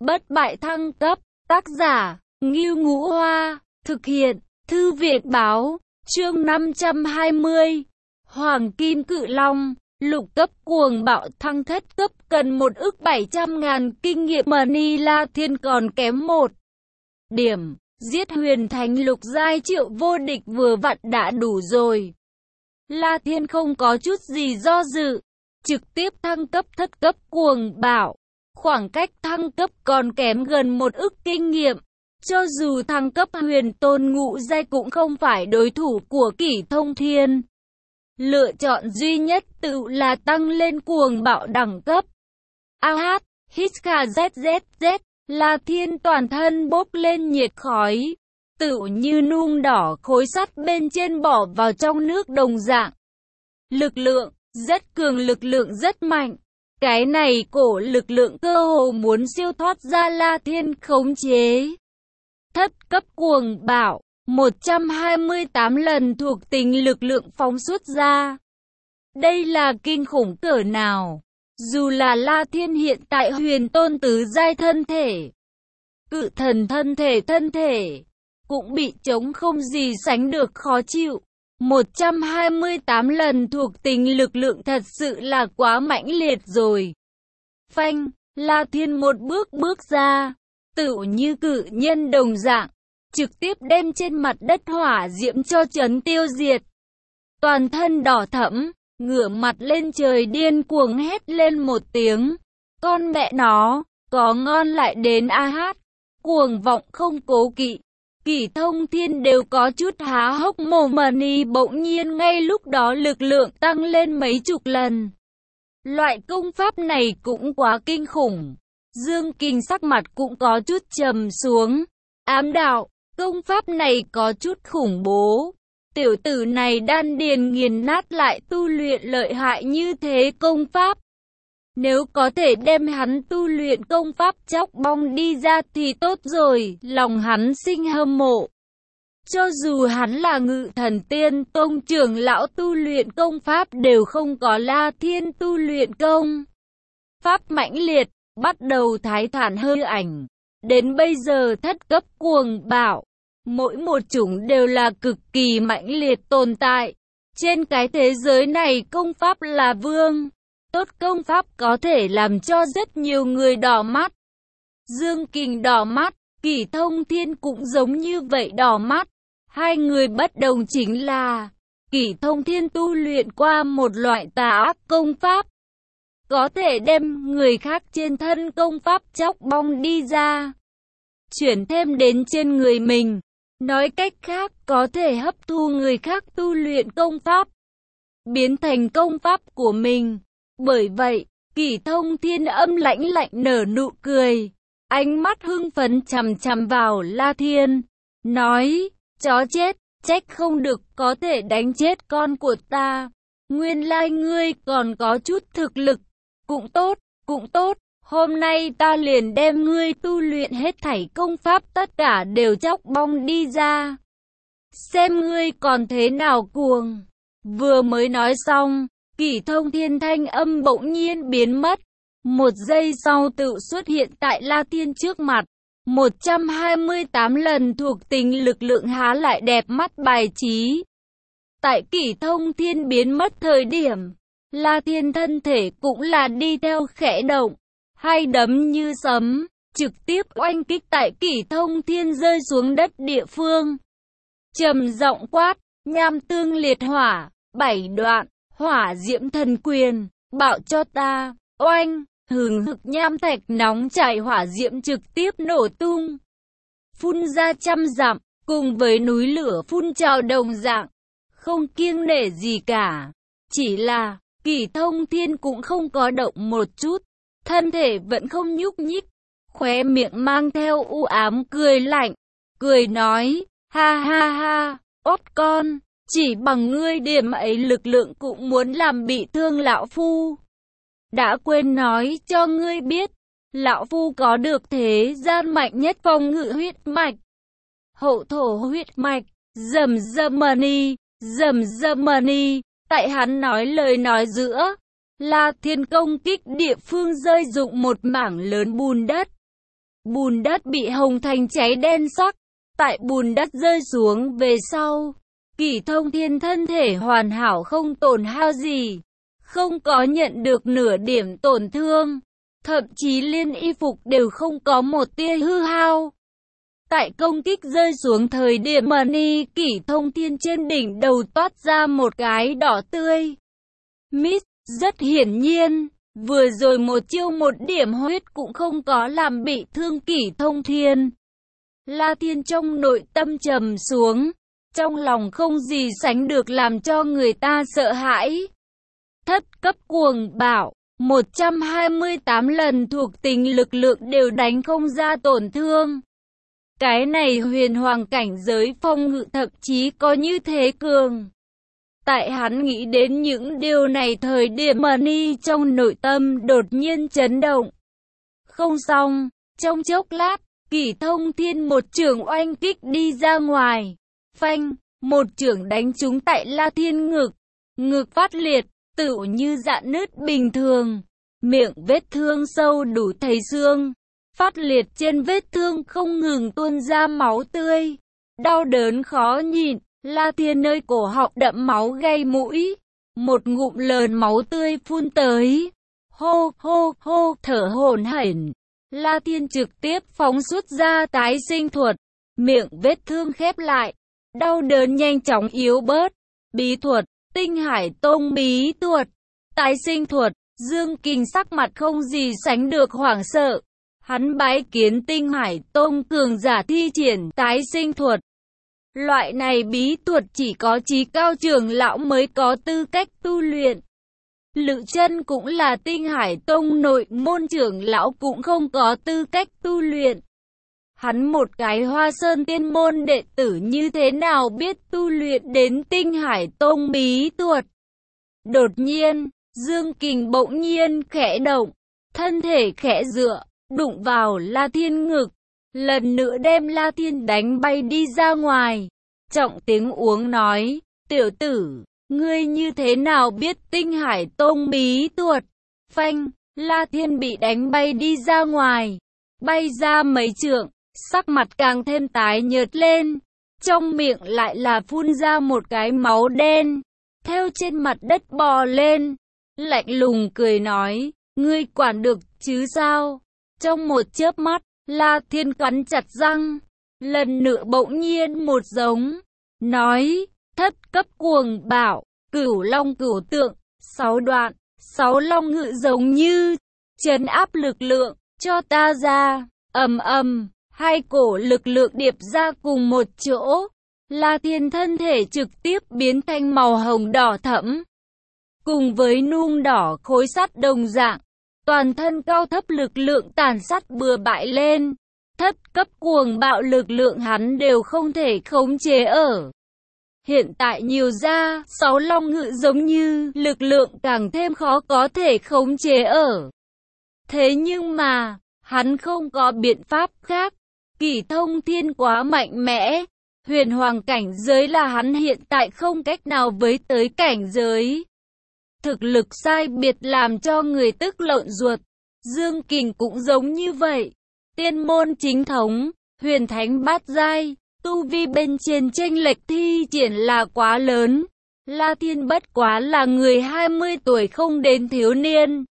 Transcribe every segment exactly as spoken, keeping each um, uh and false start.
Bất bại thăng cấp, tác giả, Ngưu Ngũ Hoa, thực hiện, Thư viện báo, chương năm trăm hai mươi. Hoàng Kim Cự Long, lục cấp cuồng bạo thăng thất cấp cần một ức bảy trăm ngàn kinh nghiệm money. La Thiên còn kém một điểm, giết huyền thánh lục giai triệu vô địch vừa vặn đã đủ rồi. La Thiên không có chút gì do dự, trực tiếp thăng cấp thất cấp cuồng bạo. Khoảng cách thăng cấp còn kém gần một ức kinh nghiệm. Cho dù thăng cấp huyền tôn ngũ giai cũng không phải đối thủ của Kỷ Thông Thiên. Lựa chọn duy nhất tự là tăng lên cuồng bạo đẳng cấp. A hát, hít kha z z z, La Thiên toàn thân bốc lên nhiệt khói. Tự như nung đỏ khối sắt bên trên bỏ vào trong nước đồng dạng. Lực lượng, rất cường, lực lượng rất mạnh. Cái này cổ lực lượng cơ hồ muốn siêu thoát ra La Thiên khống chế. Thất cấp cuồng bạo, một trăm hai mươi tám lần thuộc tính lực lượng phóng xuất ra. Đây là kinh khủng cỡ nào? Dù là La Thiên hiện tại huyền tôn tứ giai thân thể, cự thần thân thể thân thể, cũng bị trống không gì sánh được khó chịu. một trăm hai mươi tám lần thuộc tính lực lượng thật sự là quá mãnh liệt rồi. Phanh, La Thiên một bước bước ra, tựu như cự nhân đồng dạng, trực tiếp đem trên mặt đất hỏa diễm cho chấn tiêu diệt. Toàn thân đỏ thẫm, ngửa mặt lên trời điên cuồng hét lên một tiếng. Con mẹ nó, có ngon lại đến a hát, cuồng vọng không cố kỵ. Kỷ Thông Thiên đều có chút há hốc mồm. Money bỗng nhiên ngay lúc đó lực lượng tăng lên mấy chục lần. Loại công pháp này cũng quá kinh khủng. Dương Kình sắc mặt cũng có chút trầm xuống. Ám đạo, công pháp này có chút khủng bố. Tiểu tử này đan điền nghiền nát lại tu luyện lợi hại như thế công pháp. Nếu có thể đem hắn tu luyện công pháp chóc bong đi ra thì tốt rồi, lòng hắn sinh hâm mộ. Cho dù hắn là Ngự Thần Tiên Tông trưởng lão tu luyện công pháp đều không có La Thiên tu luyện công pháp mãnh liệt, bắt đầu thái thản hơi ảnh. Đến bây giờ thất cấp cuồng bạo, mỗi một chủng đều là cực kỳ mãnh liệt tồn tại. Trên cái thế giới này công pháp là vương. Tốt công pháp có thể làm cho rất nhiều người đỏ mắt. Dương Kình đỏ mắt, Kỷ Thông Thiên cũng giống như vậy đỏ mắt. Hai người bất đồng chính là Kỷ Thông Thiên tu luyện qua một loại tà ác công pháp, có thể đem người khác trên thân công pháp chóc bong đi ra, chuyển thêm đến trên người mình. Nói cách khác, có thể hấp thu người khác tu luyện công pháp, biến thành công pháp của mình. Bởi vậy, Kỷ Thông Thiên âm lãnh lạnh nở nụ cười, ánh mắt hưng phấn chằm chằm vào La Thiên, nói, chó chết, trách không được có thể đánh chết con của ta. Nguyên lai ngươi còn có chút thực lực, cũng tốt, cũng tốt, hôm nay ta liền đem ngươi tu luyện hết thảy công pháp tất cả đều chóc bong đi ra. Xem ngươi còn thế nào cuồng. Vừa mới nói xong, Kỷ Thông Thiên thanh âm bỗng nhiên biến mất. Một giây sau tự xuất hiện tại La Thiên trước mặt. một trăm hai mươi tám lần thuộc tính lực lượng há lại đẹp mắt bài trí. Tại Kỷ Thông Thiên biến mất thời điểm, La Thiên thân thể cũng là đi theo khẽ động. Hai đấm như sấm, trực tiếp oanh kích tại Kỷ Thông Thiên rơi xuống đất địa phương. Trầm giọng quát, nham tương liệt hỏa, bảy đoạn. Hỏa diễm thần quyền, bạo cho ta, oanh, hừng hực nham thạch nóng chảy hỏa diễm trực tiếp nổ tung. Phun ra trăm dặm, cùng với núi lửa phun trào đồng dạng, không kiêng nể gì cả. Chỉ là, Kỷ Thông Thiên cũng không có động một chút, thân thể vẫn không nhúc nhích, khóe miệng mang theo u ám cười lạnh, cười nói, ha ha ha, ốt con. Chỉ bằng ngươi điểm ấy lực lượng cũng muốn làm bị thương lão phu. Đã quên nói cho ngươi biết, lão phu có được thế gian mạnh nhất phòng ngự huyết mạch. Hậu thổ huyết mạch, rầm rầm money, rầm rầm money. Tại hắn nói lời nói giữa, La Thiên công kích địa phương rơi dụng một mảng lớn bùn đất. Bùn đất bị hồng thành cháy đen sắc. Tại bùn đất rơi xuống về sau, Kỷ Thông Thiên thân thể hoàn hảo không tổn hao gì, không có nhận được nửa điểm tổn thương, thậm chí liên y phục đều không có một tia hư hao. Tại công kích rơi xuống thời điểm Mani Kỷ Thông Thiên trên đỉnh đầu toát ra một cái đỏ tươi. Miss, rất hiển nhiên, vừa rồi một chiêu một điểm huyết cũng không có làm bị thương Kỷ Thông Thiên. La Thiên trong nội tâm trầm xuống, trong lòng không gì sánh được làm cho người ta sợ hãi. Thất cấp cuồng bạo, một trăm hai mươi tám lần thuộc tính lực lượng đều đánh không ra tổn thương. Cái này huyền hoàng cảnh giới phong ngự thậm chí có như thế cường. Tại hắn nghĩ đến những điều này thời điểm Mani trong nội tâm đột nhiên chấn động. Không xong, trong chốc lát, Kỷ Thông Thiên một chưởng oanh kích đi ra ngoài. Phanh, một chưởng đánh trúng tại La Thiên ngực. Ngực phát liệt, tựu như rạn nứt bình thường. Miệng vết thương sâu đủ thấy xương. Phát liệt trên vết thương không ngừng tuôn ra máu tươi. Đau đớn khó nhịn, La Thiên nơi cổ họng đẫm máu gây mũi. Một ngụm lớn máu tươi phun tới. Hô hô hô thở hổn hển. La Thiên trực tiếp phóng xuất ra tái sinh thuật. Miệng vết thương khép lại. Đau đớn nhanh chóng yếu bớt. Bí thuật, Tinh Hải Tông bí thuật, tái sinh thuật. Dương Kình sắc mặt không gì sánh được hoảng sợ. Hắn bái kiến Tinh Hải Tông cường giả thi triển tái sinh thuật. Loại này bí thuật chỉ có chí cao trưởng lão mới có tư cách tu luyện. Lữ Chân cũng là Tinh Hải Tông nội môn trưởng lão cũng không có tư cách tu luyện. Hắn một cái Hoa Sơn tiên môn đệ tử như thế nào biết tu luyện đến Tinh Hải Tông bí thuật. Đột nhiên, Dương Kình bỗng nhiên khẽ động, thân thể khẽ dựa, đụng vào La Thiên ngực, lần nữa đem La Thiên đánh bay đi ra ngoài. Trọng tiếng uống nói, tiểu tử, ngươi như thế nào biết Tinh Hải Tông bí thuật? Phanh, La Thiên bị đánh bay đi ra ngoài, bay ra mấy trượng, sắc mặt càng thêm tái nhợt lên, trong miệng lại là phun ra một cái máu đen, theo trên mặt đất bò lên, lạnh lùng cười nói, ngươi quản được chứ sao? Trong một chớp mắt, La Thiên cắn chặt răng, lần nữa bỗng nhiên một giống, nói, thất cấp cuồng bạo, cửu long cửu tượng, sáu đoạn, sáu long ngự giống như, trấn áp lực lượng, cho ta ra, ầm ầm, hai cổ lực lượng điệp ra cùng một chỗ, La Thiên thân thể trực tiếp biến thành màu hồng đỏ thẫm, cùng với nung đỏ khối sắt đồng dạng, toàn thân cao thấp lực lượng tàn sát bừa bãi lên, thất cấp cuồng bạo lực lượng hắn đều không thể khống chế ở. Hiện tại nhiều ra, sáu long ngự giống như, lực lượng càng thêm khó có thể khống chế ở. Thế nhưng mà, hắn không có biện pháp khác, Kỷ Thông Thiên quá mạnh mẽ, huyền hoàng cảnh giới là hắn hiện tại không cách nào với tới cảnh giới. Thực lực sai biệt làm cho người tức lộn ruột, Dương Kình cũng giống như vậy, tiên môn chính thống, huyền thánh bát giai. Tu vi bên trên chênh lệch thi triển là quá lớn. La Thiên bất quá là người hai mươi tuổi không đến thiếu niên.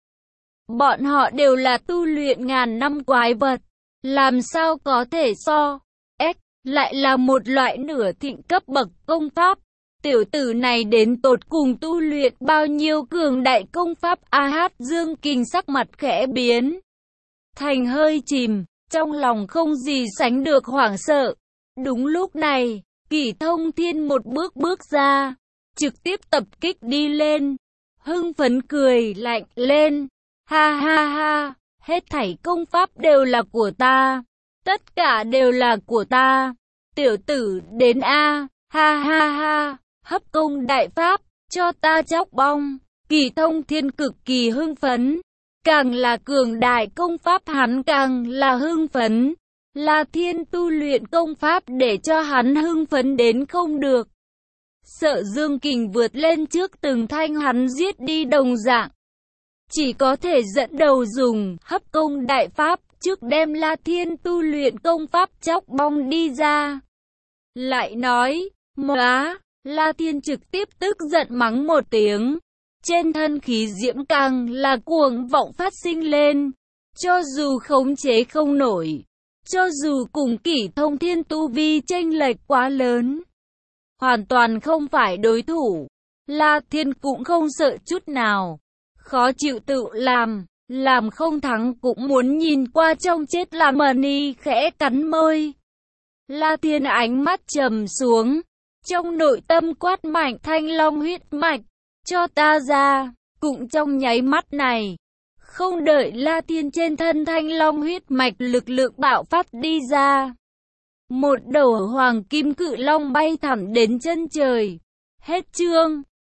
Bọn họ đều là tu luyện ngàn năm quái vật. Làm sao có thể so? S lại là một loại nửa thịnh cấp bậc công pháp. Tiểu tử này đến tột cùng tu luyện bao nhiêu cường đại công pháp? A hát Dương Kình sắc mặt khẽ biến thành hơi chìm, trong lòng không gì sánh được hoảng sợ. Đúng lúc này, Kỷ Thông Thiên một bước bước ra, trực tiếp tập kích đi lên, hưng phấn cười lạnh lên, ha ha ha, hết thảy công pháp đều là của ta, tất cả đều là của ta, tiểu tử đến a, ha ha ha, hấp công đại pháp, cho ta chóc bong. Kỷ Thông Thiên cực kỳ hưng phấn, càng là cường đại công pháp hắn càng là hưng phấn. La Thiên tu luyện công pháp để cho hắn hưng phấn đến không được. Sợ Dương Kình vượt lên trước từng thanh hắn giết đi đồng dạng. Chỉ có thể dẫn đầu dùng hấp công đại pháp trước đem La Thiên tu luyện công pháp chóc bong đi ra. Lại nói, móa, La Thiên trực tiếp tức giận mắng một tiếng. Trên thân khí diễm càng là cuồng vọng phát sinh lên. Cho dù khống chế không nổi, cho dù cùng Kỷ Thông Thiên tu vi chênh lệch quá lớn, hoàn toàn không phải đối thủ, La Thiên cũng không sợ chút nào. Khó chịu tự làm, làm không thắng cũng muốn nhìn qua trong chết làm Mani khẽ cắn môi. La Thiên ánh mắt trầm xuống, trong nội tâm quát mạnh Thanh Long huyết mạch, cho ta ra. Cũng trong nháy mắt này, không đợi La Thiên trên thân Thanh Long huyết mạch lực lượng bạo phát đi ra, một đầu hoàng kim cự long bay thẳng đến chân trời. Hết chương.